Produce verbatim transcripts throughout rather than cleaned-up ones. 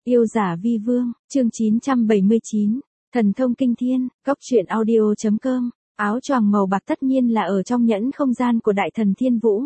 Yêu giả vi vương, chương chín trăm bảy mươi chín, thần thông kinh thiên, góc truyện audio.com, áo choàng màu bạc tất nhiên là ở trong nhẫn không gian của đại thần Thiên Vũ.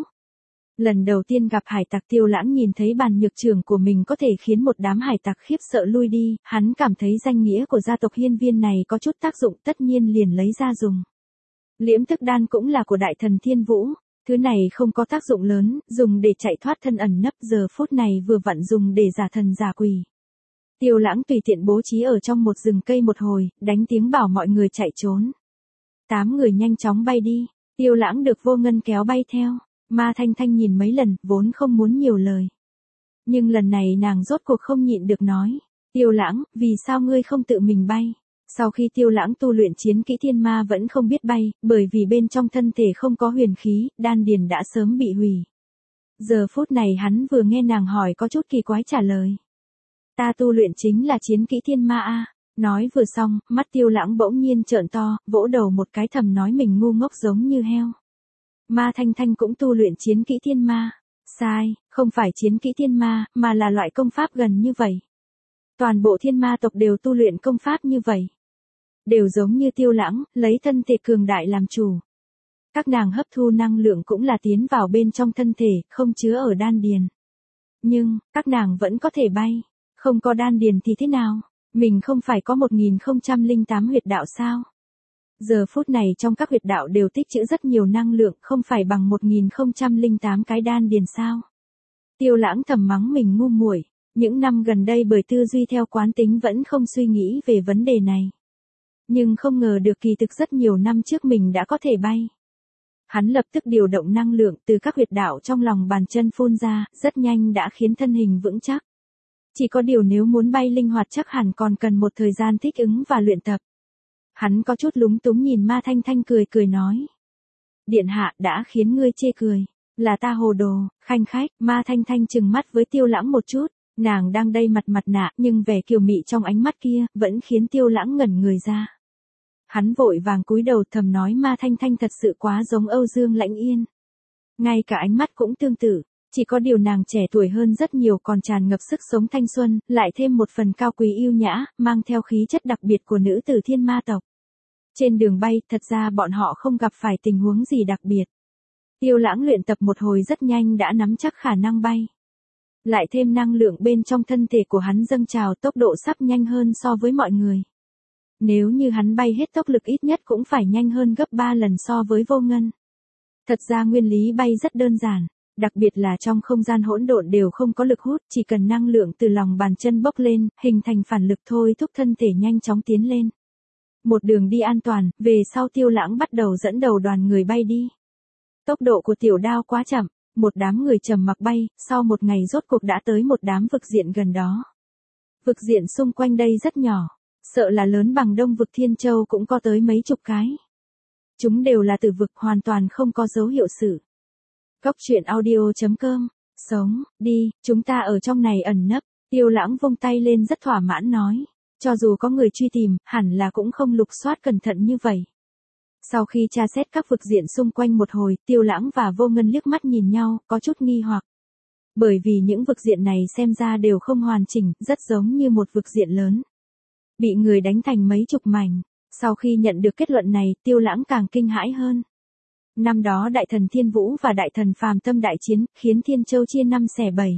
Lần đầu tiên gặp hải tặc Tiêu Lãng nhìn thấy bàn nhược trưởng của mình có thể khiến một đám hải tặc khiếp sợ lui đi, hắn cảm thấy danh nghĩa của gia tộc hiên viên này có chút tác dụng tất nhiên liền lấy ra dùng. Liễm tức đan cũng là của đại thần Thiên Vũ. Thứ này không có tác dụng lớn, dùng để chạy thoát thân ẩn nấp giờ phút này vừa vặn dùng để giả thần giả quỷ. Tiêu Lãng tùy tiện bố trí ở trong một rừng cây một hồi, đánh tiếng bảo mọi người chạy trốn. Tám người nhanh chóng bay đi, Tiêu Lãng được Vô Ngân kéo bay theo, Ma Thanh Thanh nhìn mấy lần, vốn không muốn nhiều lời. Nhưng lần này nàng rốt cuộc không nhịn được nói, Tiêu Lãng, vì sao ngươi không tự mình bay? Sau khi Tiêu Lãng tu luyện chiến kỹ thiên ma vẫn không biết bay, bởi vì bên trong thân thể không có huyền khí, đan điền đã sớm bị hủy. Giờ phút này hắn vừa nghe nàng hỏi có chút kỳ quái trả lời. Ta tu luyện chính là chiến kỹ thiên ma a. Nói vừa xong, mắt Tiêu Lãng bỗng nhiên trợn to, vỗ đầu một cái thầm nói mình ngu ngốc giống như heo. Ma Thanh Thanh cũng tu luyện chiến kỹ thiên ma. Sai, không phải chiến kỹ thiên ma, mà là loại công pháp gần như vậy. Toàn bộ thiên ma tộc đều tu luyện công pháp như vậy. Đều giống như Tiêu Lãng, lấy thân thể cường đại làm chủ. Các nàng hấp thu năng lượng cũng là tiến vào bên trong thân thể, không chứa ở đan điền. Nhưng, các nàng vẫn có thể bay. Không có đan điền thì thế nào? Mình không phải có một nghìn không trăm lẻ tám huyệt đạo sao? Giờ phút này trong các huyệt đạo đều tích trữ rất nhiều năng lượng, không phải bằng một nghìn không trăm lẻ tám cái đan điền sao? Tiêu Lãng thầm mắng mình ngu muội. Những năm gần đây bởi tư duy theo quán tính vẫn không suy nghĩ về vấn đề này. Nhưng không ngờ được kỳ thực rất nhiều năm trước mình đã có thể bay. Hắn lập tức điều động năng lượng từ các huyệt đạo trong lòng bàn chân phun ra, rất nhanh đã khiến thân hình vững chắc. Chỉ có điều nếu muốn bay linh hoạt chắc hẳn còn cần một thời gian thích ứng và luyện tập. Hắn có chút lúng túng nhìn Ma Thanh Thanh cười cười nói. Điện hạ đã khiến ngươi chê cười, là ta hồ đồ, khanh khách. Ma Thanh Thanh trừng mắt với Tiêu Lãng một chút, nàng đang đây mặt mặt nạ nhưng vẻ kiều mị trong ánh mắt kia vẫn khiến Tiêu Lãng ngẩn người ra. Hắn vội vàng cúi đầu thầm nói Ma Thanh Thanh thật sự quá giống Âu Dương Lãnh Yên. Ngay cả ánh mắt cũng tương tự. Chỉ có điều nàng trẻ tuổi hơn rất nhiều còn tràn ngập sức sống thanh xuân, lại thêm một phần cao quý yêu nhã, mang theo khí chất đặc biệt của nữ tử thiên ma tộc. Trên đường bay, thật ra bọn họ không gặp phải tình huống gì đặc biệt. Tiêu Lãng luyện tập một hồi rất nhanh đã nắm chắc khả năng bay. Lại thêm năng lượng bên trong thân thể của hắn dâng trào tốc độ sắp nhanh hơn so với mọi người. Nếu như hắn bay hết tốc lực ít nhất cũng phải nhanh hơn gấp ba lần so với Vô Ngân. Thật ra nguyên lý bay rất đơn giản. Đặc biệt là trong không gian hỗn độn đều không có lực hút, chỉ cần năng lượng từ lòng bàn chân bốc lên, hình thành phản lực thôi thúc thân thể nhanh chóng tiến lên. Một đường đi an toàn, về sau Tiêu Lãng bắt đầu dẫn đầu đoàn người bay đi. Tốc độ của tiểu đao quá chậm, một đám người trầm mặc bay, sau một ngày rốt cuộc đã tới một đám vực diện gần đó. Vực diện xung quanh đây rất nhỏ, sợ là lớn bằng Đông vực Thiên Châu cũng có tới mấy chục cái. Chúng đều là tử vực hoàn toàn không có dấu hiệu sự. Góc truyện audio.com, sống, đi, chúng ta ở trong này ẩn nấp, Tiêu Lãng vung tay lên rất thỏa mãn nói, cho dù có người truy tìm, hẳn là cũng không lục soát cẩn thận như vậy. Sau khi tra xét các vực diện xung quanh một hồi, Tiêu Lãng và Vô Ngân liếc mắt nhìn nhau, có chút nghi hoặc. Bởi vì những vực diện này xem ra đều không hoàn chỉnh, rất giống như một vực diện lớn. Bị người đánh thành mấy chục mảnh, sau khi nhận được kết luận này, Tiêu Lãng càng kinh hãi hơn. Năm đó đại thần Thiên Vũ và đại thần Phàm Tâm đại chiến, khiến Thiên Châu chia năm xẻ bảy.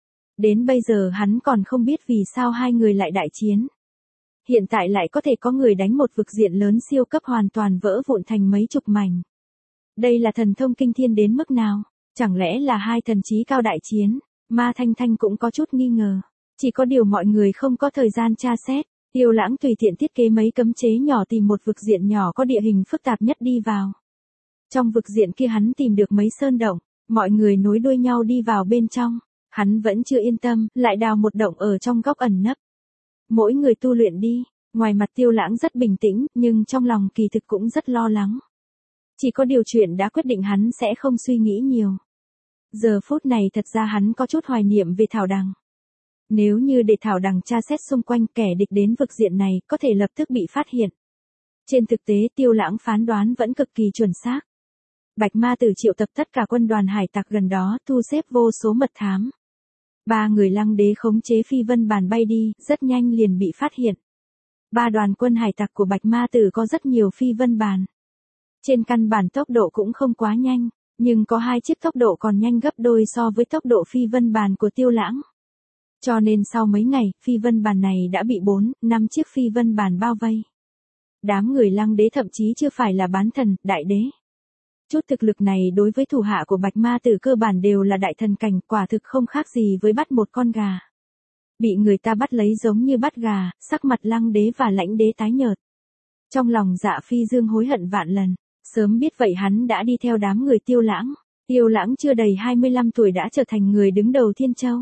Đến bây giờ hắn còn không biết vì sao hai người lại đại chiến. Hiện tại lại có thể có người đánh một vực diện lớn siêu cấp hoàn toàn vỡ vụn thành mấy chục mảnh. Đây là thần thông kinh thiên đến mức nào? Chẳng lẽ là hai thần trí cao đại chiến? Ma Thanh Thanh cũng có chút nghi ngờ. Chỉ có điều mọi người không có thời gian tra xét. Tiêu Lãng tùy tiện thiết kế mấy cấm chế nhỏ tìm một vực diện nhỏ có địa hình phức tạp nhất đi vào. Trong vực diện kia hắn tìm được mấy sơn động, mọi người nối đuôi nhau đi vào bên trong, hắn vẫn chưa yên tâm, lại đào một động ở trong góc ẩn nấp. Mỗi người tu luyện đi, ngoài mặt Tiêu Lãng rất bình tĩnh, nhưng trong lòng kỳ thực cũng rất lo lắng. Chỉ có điều chuyện đã quyết định hắn sẽ không suy nghĩ nhiều. Giờ phút này thật ra hắn có chút hoài niệm về Thảo Đằng. Nếu như để Thảo Đằng tra xét xung quanh kẻ địch đến vực diện này, có thể lập tức bị phát hiện. Trên thực tế Tiêu Lãng phán đoán vẫn cực kỳ chuẩn xác. Bạch Ma Tử triệu tập tất cả quân đoàn hải tặc gần đó, thu xếp vô số mật thám. Ba người Lăng Đế khống chế phi vân bàn bay đi, rất nhanh liền bị phát hiện. Ba đoàn quân hải tặc của Bạch Ma Tử có rất nhiều phi vân bàn. Trên căn bản tốc độ cũng không quá nhanh, nhưng có hai chiếc tốc độ còn nhanh gấp đôi so với tốc độ phi vân bàn của Tiêu Lãng. Cho nên sau mấy ngày, phi vân bàn này đã bị bốn, năm chiếc phi vân bàn bao vây. Đám người Lăng Đế thậm chí chưa phải là bán thần, đại đế. Chút thực lực này đối với thủ hạ của Bạch Ma Tử cơ bản đều là đại thần cảnh, quả thực không khác gì với bắt một con gà. Bị người ta bắt lấy giống như bắt gà, sắc mặt Lăng Đế và Lãnh Đế tái nhợt. Trong lòng Dạ Phi Dương hối hận vạn lần, sớm biết vậy hắn đã đi theo đám người Tiêu Lãng. Tiêu Lãng chưa đầy hai mươi lăm tuổi đã trở thành người đứng đầu Thiên Châu.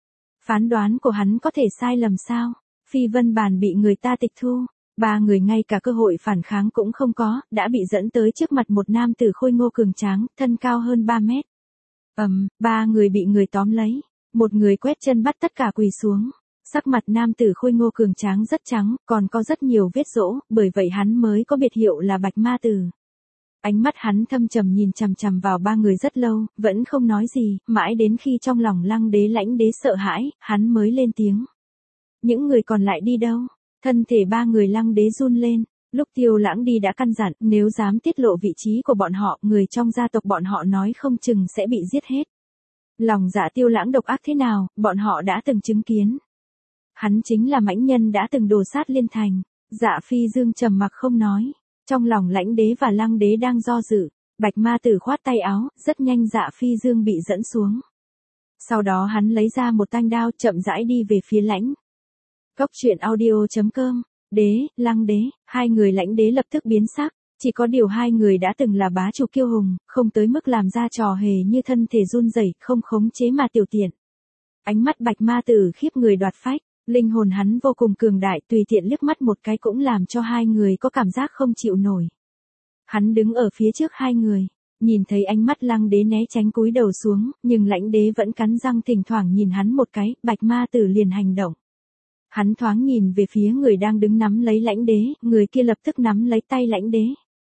Phán đoán của hắn có thể sai lầm sao? Phi vân bàn bị người ta tịch thu. Ba người ngay cả cơ hội phản kháng cũng không có, đã bị dẫn tới trước mặt một nam tử khôi ngô cường tráng, thân cao hơn ba mét. Ầm, um, ba người bị người tóm lấy, một người quét chân bắt tất cả quỳ xuống. Sắc mặt nam tử khôi ngô cường tráng rất trắng, còn có rất nhiều vết rỗ, bởi vậy hắn mới có biệt hiệu là Bạch Ma Tử. Ánh mắt hắn thâm trầm nhìn chằm chằm vào ba người rất lâu, vẫn không nói gì, mãi đến khi trong lòng Lăng Đế Lãnh Đế sợ hãi, hắn mới lên tiếng. Những người còn lại đi đâu? Thân thể ba người Lăng Đế run lên, lúc Tiêu Lãng đi đã căn dặn, nếu dám tiết lộ vị trí của bọn họ, người trong gia tộc bọn họ nói không chừng sẽ bị giết hết. Lòng dạ Tiêu Lãng độc ác thế nào, bọn họ đã từng chứng kiến. Hắn chính là mãnh nhân đã từng đồ sát Liên Thành. Dạ Phi Dương trầm mặc không nói, trong lòng Lãnh Đế và Lăng Đế đang do dự. Bạch Ma Tử khoát tay áo, rất nhanh Dạ Phi Dương bị dẫn xuống. Sau đó hắn lấy ra một thanh đao chậm rãi đi về phía Lãnh. Góc truyện audio chấm com, Đế, Lăng Đế, hai người Lãnh Đế lập tức biến sắc, chỉ có điều hai người đã từng là bá chủ kiêu hùng, không tới mức làm ra trò hề như thân thể run rẩy, không khống chế mà tiểu tiện. Ánh mắt Bạch Ma Tử khiếp người đoạt phách, linh hồn hắn vô cùng cường đại, tùy tiện liếc mắt một cái cũng làm cho hai người có cảm giác không chịu nổi. Hắn đứng ở phía trước hai người, nhìn thấy ánh mắt Lăng Đế né tránh cúi đầu xuống, nhưng Lãnh Đế vẫn cắn răng thỉnh thoảng nhìn hắn một cái, Bạch Ma Tử liền hành động. Hắn thoáng nhìn về phía người đang đứng nắm lấy Lãnh Đế, người kia lập tức nắm lấy tay Lãnh Đế.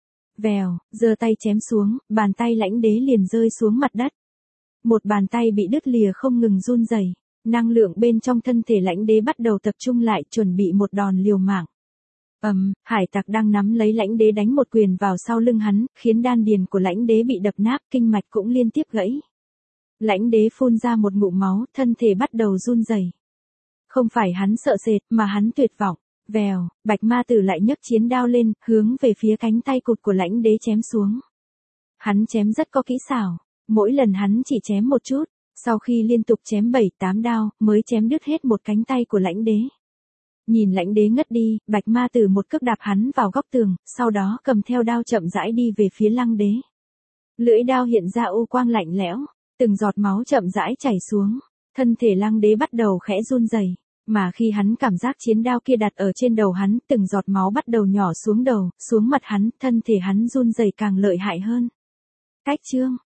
Vèo, giơ tay chém xuống, bàn tay Lãnh Đế liền rơi xuống mặt đất. Một bàn tay bị đứt lìa không ngừng run rẩy, năng lượng bên trong thân thể Lãnh Đế bắt đầu tập trung lại, chuẩn bị một đòn liều mạng. Ầm, um, hải tặc đang nắm lấy Lãnh Đế đánh một quyền vào sau lưng hắn, khiến đan điền của Lãnh Đế bị đập nát, kinh mạch cũng liên tiếp gãy. Lãnh Đế phun ra một ngụm máu, thân thể bắt đầu run rẩy. Không phải hắn sợ sệt, mà hắn tuyệt vọng. Vèo, Bạch Ma Tử lại nhấc chiến đao lên, hướng về phía cánh tay cụt của Lãnh Đế chém xuống. Hắn chém rất có kỹ xảo, mỗi lần hắn chỉ chém một chút, sau khi liên tục chém bảy tám đao, mới chém đứt hết một cánh tay của Lãnh Đế. Nhìn Lãnh Đế ngất đi, Bạch Ma Tử một cước đạp hắn vào góc tường, sau đó cầm theo đao chậm rãi đi về phía Lăng Đế. Lưỡi đao hiện ra u quang lạnh lẽo, từng giọt máu chậm rãi chảy xuống, thân thể Lăng Đế bắt đầu khẽ run rẩy, mà khi hắn cảm giác chiến đao kia đặt ở trên đầu hắn, từng giọt máu bắt đầu nhỏ xuống đầu, xuống mặt hắn, thân thể hắn run rẩy càng lợi hại hơn. Cách chương